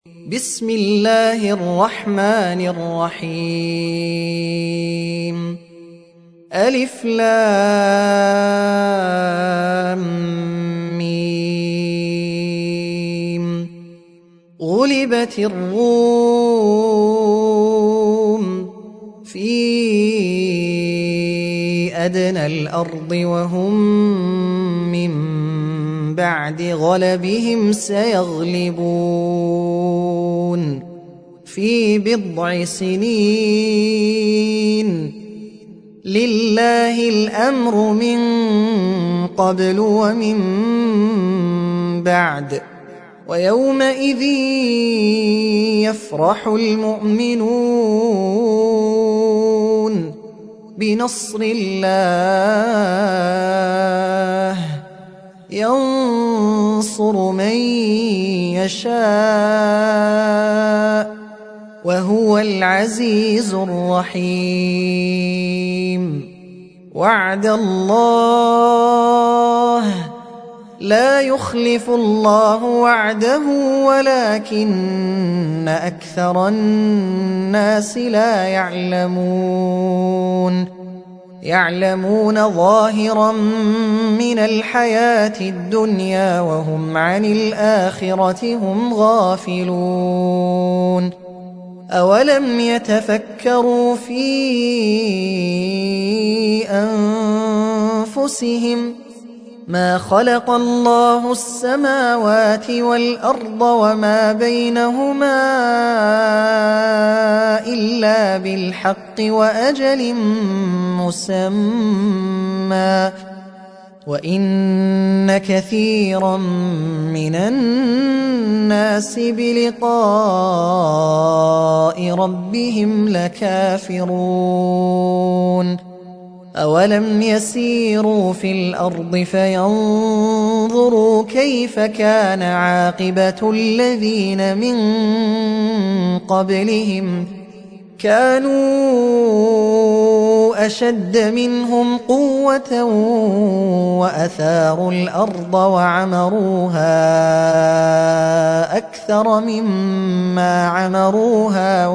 بسم الله الرحمن الرحيم. ألف لام ميم. غلبت الروم في أدنى الأرض وهم من بعد غلبهم سيغلبون في بضع سنين. لله الأمر من قبل ومن بعد ويومئذ يفرح المؤمنون بنصر الله ينصر من يشاء وهو العزيز الرحيم. وعد الله لا يخلف الله وعده ولكن أكثر الناس لا يعلمون ظاهرا من الحياة الدنيا وهم عن الآخرة هم غافلون. أولم يتفكروا في أنفسهم ما خلق الله السماوات والأرض وما بينهما إلا بالحق وأجل مسمى وإن كثيرا من الناس بلقاء ربهم لكافرون. أولم يسيروا في الأرض فينظروا كيف كان عاقبة الذين من قبلهم كانوا أشد منهم قوة وأثاروا الأرض وعمروها أكثر مما عمروها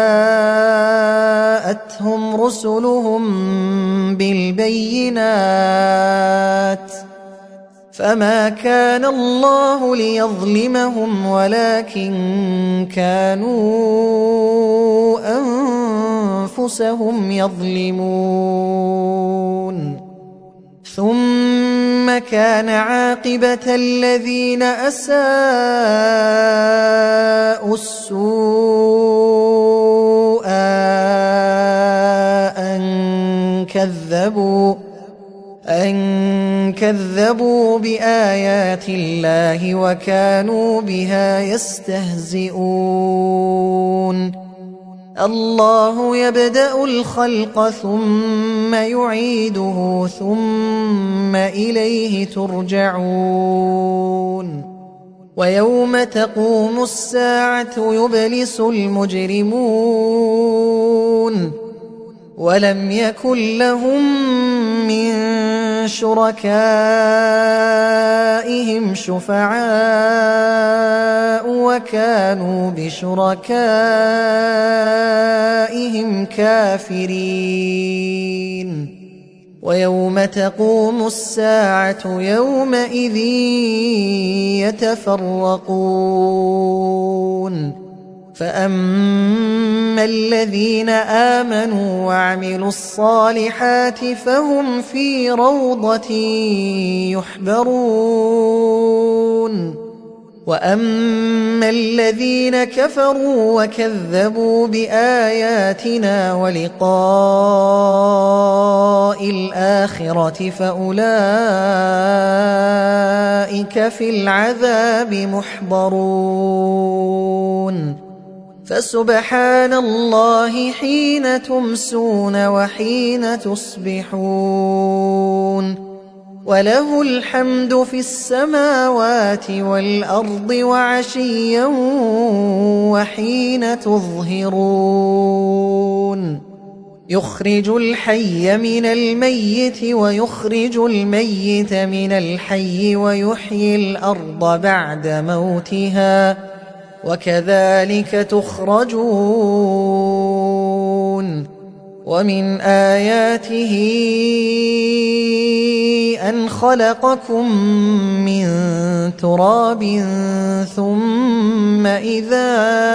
وجاءتهم رسلهم بالبينات فما كان الله ليظلمهم ولكن كانوا أنفسهم يظلمون. ثم كان عاقبة الذين أساءوا السوء أن كذبوا بآيات الله وكانوا بها يستهزئون. الله يبدأ الخلق ثم يعيده ثم إليه ترجعون. ويوم تقوم الساعة يبلس المجرمون ولم يكن لهم من شركائهم شفعاء وكانوا بشركائهم كافرين. ويوم تقوم الساعة يومئذ يتفرقون. فأما الذين آمنوا وعملوا الصالحات فهم في روضة يحبرون. وأما الذين كفروا وكذبوا بآياتنا ولقاء الآخرة فأولئك في العذاب محضرون. فسبحان الله حين تمسون وحين تصبحون وله الحمد في السماوات والأرض وعشيا وحين تظهرون. يخرج الحي من الميت ويخرج الميت من الحي ويحيي الأرض بعد موتها وكذلك تخرجون. ومن آياته أن خلقكم من تراب ثم إذا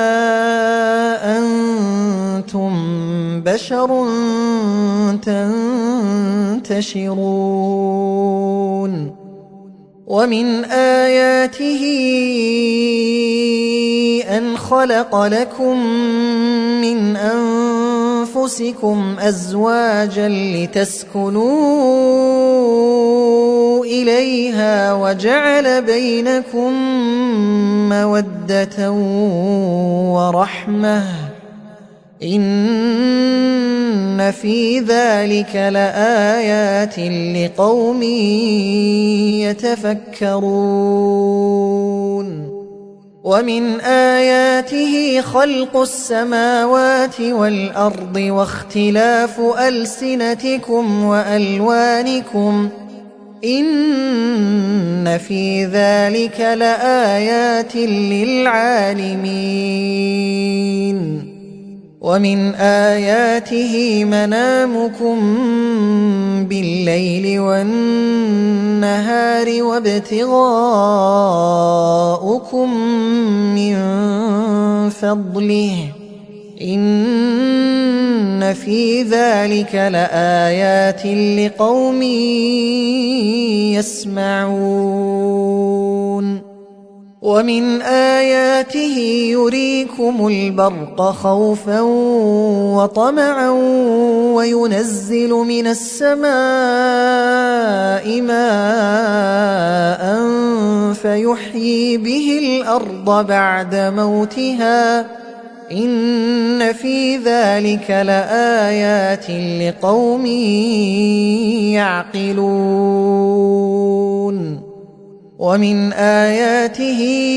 أنتم بشر تنتشرون. ومن آياته أن خلق لكم من أنفسكم أزواجا لتسكنوا إليها وجعل بينكم مودة ورحمة إن في ذلك لآيات لقوم يتفكرون. ومن آياته خلق السماوات والأرض واختلاف ألسنتكم وألوانكم إن في ذلك لآيات للعالمين. ومن آياته منامكم بالليل والنهار وابتغاؤكم من فضله إن في ذلك لآيات لقوم يسمعون. ومن آياته يريكم البرق خوفا وطمعا وينزل من السماء ماء فيحيي به الأرض بعد موتها إن في ذلك لآيات لقوم يعقلون. ومن آياته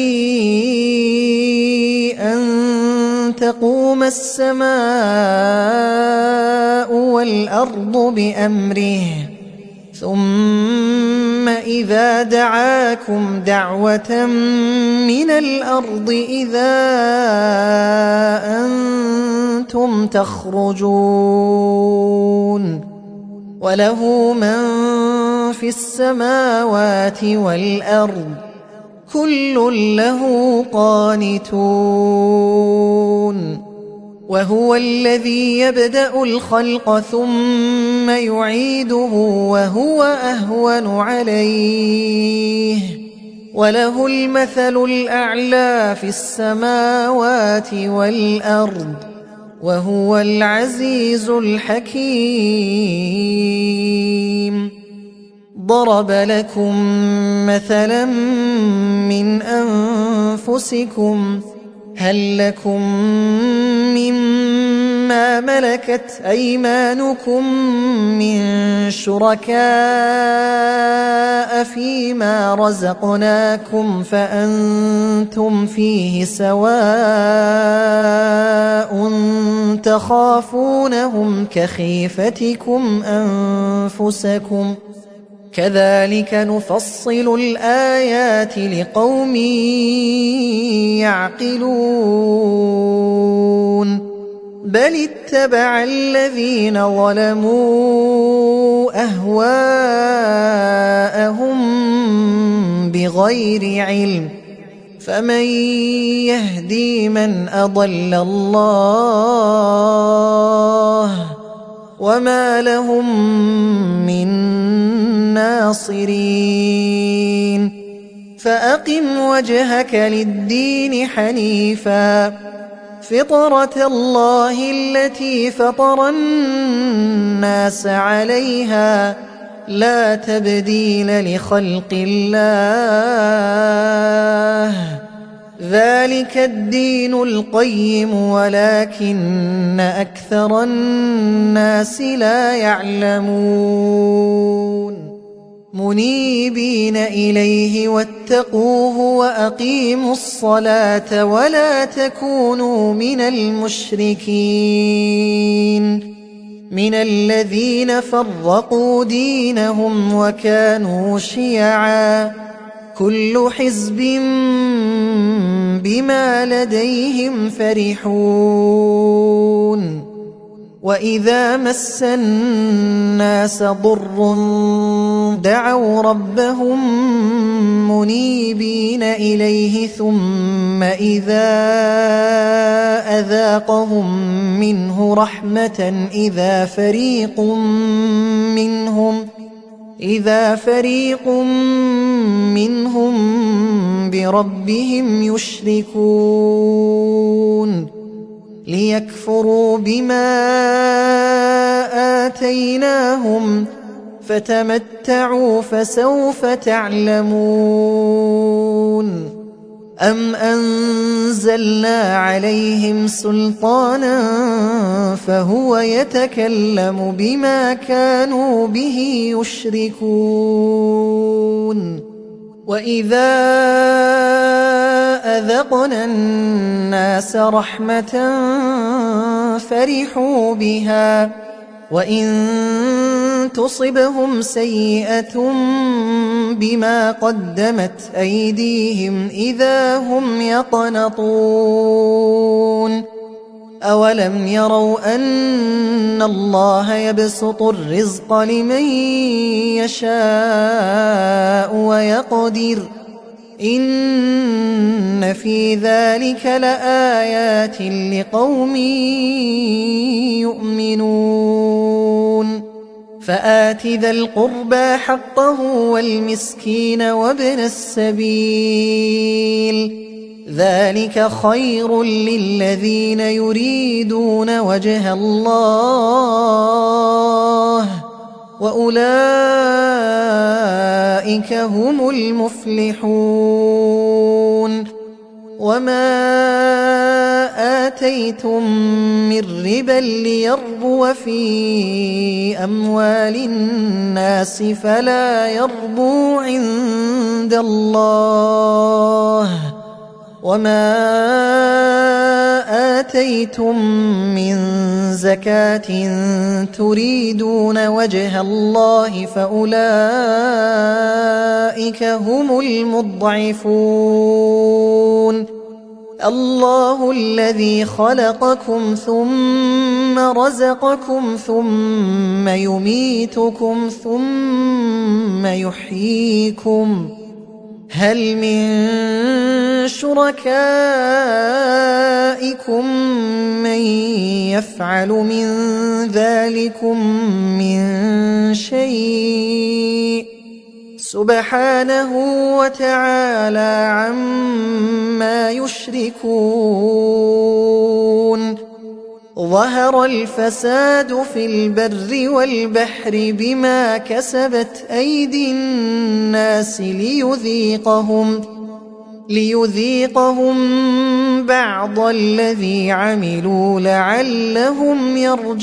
أن تقوم السماء والأرض بأمره ثم إذا دعاكم دعوة من الأرض إذا أنتم تخرجون. وله من في السماوات والأرض كل له قانتون. وهو الذي يبدأ الخلق ثم يعيده وهو أهون عليه وله المثل الأعلى في السماوات والأرض وهو العزيز الحكيم. ضرب لكم مثلا من أنفسكم هل لكم مما ملكت أيمانكم من شركاء فيما رزقناكم فأنتم فيه سواء تخافونهم كخيفتكم أنفسكم كذلك نفصل الآيات لقوم يعقلون. بل اتبع الذين ظلموا أهواءهم بغير علم فمن يهدي من أضل الله وما لهم من ناصرين. فأقم وجهك للدين حنيفا فطرة الله التي فطر الناس عليها لا تبديل لخلق الله ذلك الدين القيم ولكن أكثر الناس لا يعلمون. منيبين إليه واتقوه وأقيموا الصلاة ولا تكونوا من المشركين من الذين فرقوا دينهم وكانوا شيعا كل حزب بما لديهم فرحون وإذا مس الناس ضر دعوا ربهم منيبين إليه ثم إذا أذاقهم منه رحمة إذا فريق منهم بربهم يشركون ليكفروا بما آتيناهم فتمتعوا فسوف تعلمون أم أنزلنا عليهم سلطانا فهو يتكلم بما كانوا به يشركون وإذا أذقنا الناس رحمة فرحوا بها وإن تصبهم سيئة بما قدمت أيديهم إذا هم يقنطون أولم يروا أن الله يبسط الرزق لمن يشاء ويقدر إن في ذلك لآيات لقوم يؤمنون فآت ذا القربى حقه والمسكين وابن السبيل ذلك خير للذين يريدون وجه الله وأولئك هم المفلحون وما آتيتم من ربا ليربو في أموال الناس فلا يربو عند الله وما آتيتم من زكاة تريدون وجه الله فأولئك هم المضعفون الله الذي خلقكم ثم رزقكم ثم يميتكم ثم يحييكم هل من شركائكم من يفعل من ذلكم من شيء سبحانه وتعالى عما يشركون ظهر الفساد في البر والبحر بما كسبت أيدي الناس ليذيقهم بعض الذي عملوا لعلهم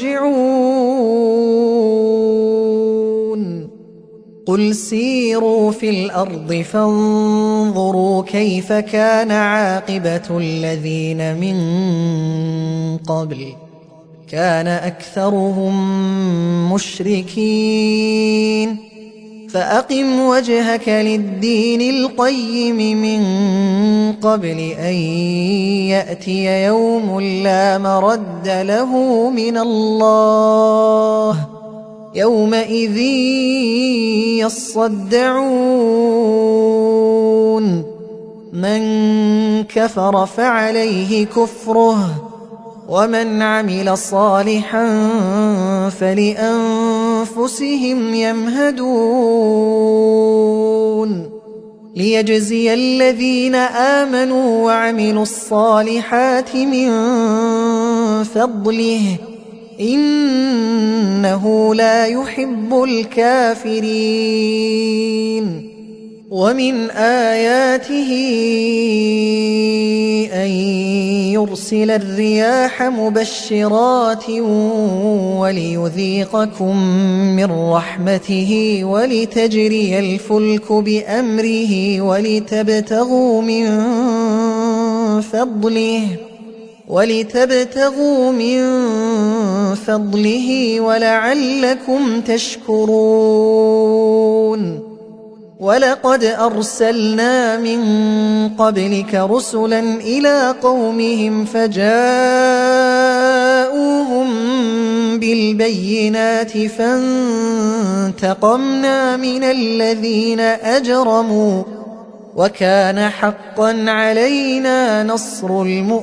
يرجعون قل سيروا في الأرض فانظروا كيف كان عاقبة الذين من قبل كان أكثرهم مشركين فأقم وجهك للدين القيم من قبل أن يأتي يوم لا مرد له من الله يومئذ يصدعون من كفر فعليه كفره ومن عمل صالحا فلأنفسهم يمهدون ليجزي الذين آمنوا وعملوا الصالحات من فضله إنه لا يحب الكافرين ومن آياته أن يرسل الرياح مبشرات وليذيقكم من رحمته ولتجري الفلك بأمره ولتبتغوا من فضله ولعلكم تشكرون ولقد أرسلنا من قبلك رسلا إلى قومهم فجاءوهم بالبينات فانتقمنا من الذين أجرموا وكان حقا علينا نصر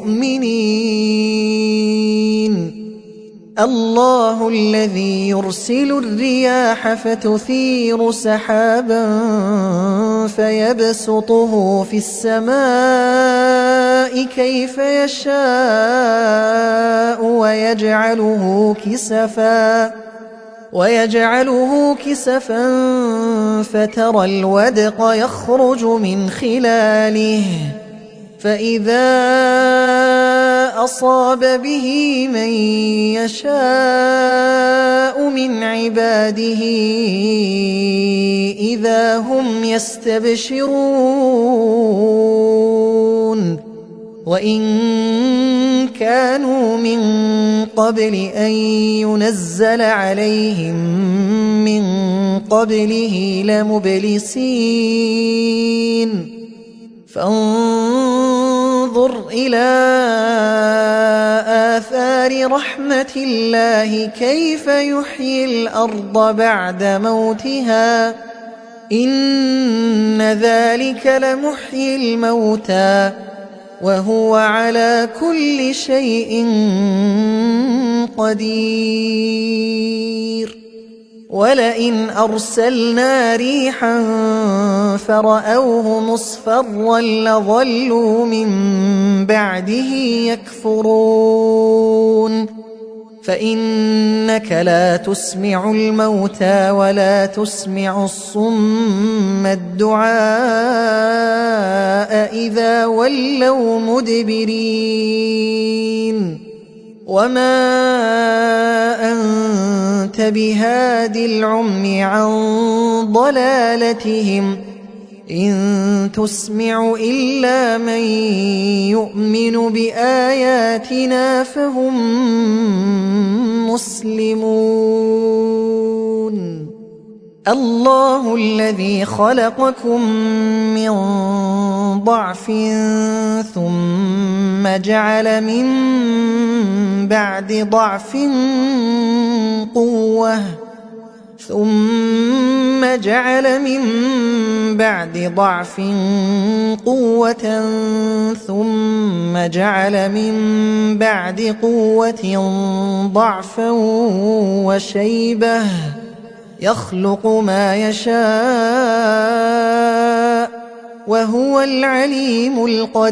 المؤمنين. الله الذي يرسل الرياح فتثير سحابا فيبسطه في السماء كيف يشاء ويجعله كسفا فترى الودق يخرج من خلاله فإذا أصاب به من يشاء من عباده إذا هم يستبشرون. وإن كانوا من قبل أن ينزل عليهم من قبله لمبلسين. فانظر إلى آثار رحمة الله كيف يحيي الأرض بعد موتها إن ذلك لمحيي الموتى وهو على كل شيء قدير. ولئن أرسلنا ريحا فرأوه مصفرا لظلوا من بعده يكفرون. فإنك لا تسمع الموتى ولا تسمع الصم الدعاء إذا ولوا مدبرين. وما أنت بهاد العمي عن ضلالتهم إن تسمع إلا من يؤمن بآياتنا فهم مسلمون. الله الذي خلقكم من ضعف ثم جعل من بعد ضعف قوة ثم جعل من بعد ضعف قوة ثم جعل من بعد قوة ضعفا وشيبة يخلق ما يشاء وهو العليم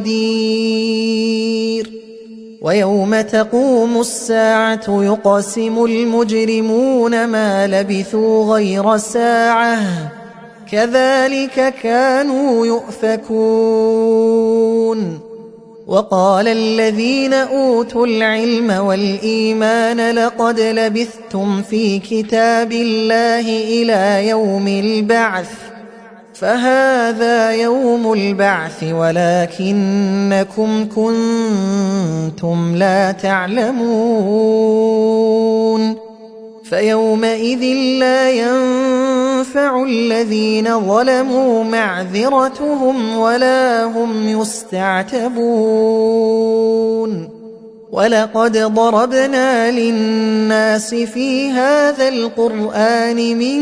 القدير. ويوم تقوم الساعة يقسم المجرمون ما لبثوا غير ساعة كذلك كانوا يؤفكون. وقال الذين أوتوا العلم والإيمان لقد لبثتم في كتاب الله إلى يوم البعث فهذا يوم البعث ولكنكم كنتم لا تعلمون. فيومئذ لا ينفع الذين ظلموا معذرتهم ولا هم يستعتبون. ولقد ضربنا للناس في هذا القرآن من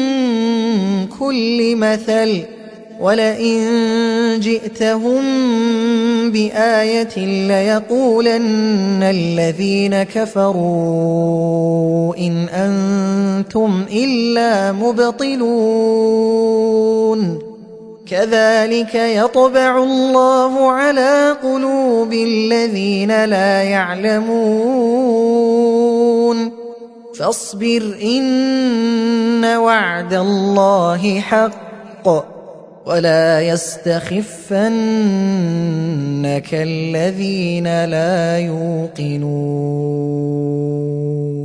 كل مثل ولئن جئتهم بآية ليقولن الذين كفروا إن أنتم إلا مبطلون. كذلك يطبع الله على قلوب الذين لا يعلمون. فاصبر إن وعد الله حق ولا يستخفنك الذين لا يوقنون.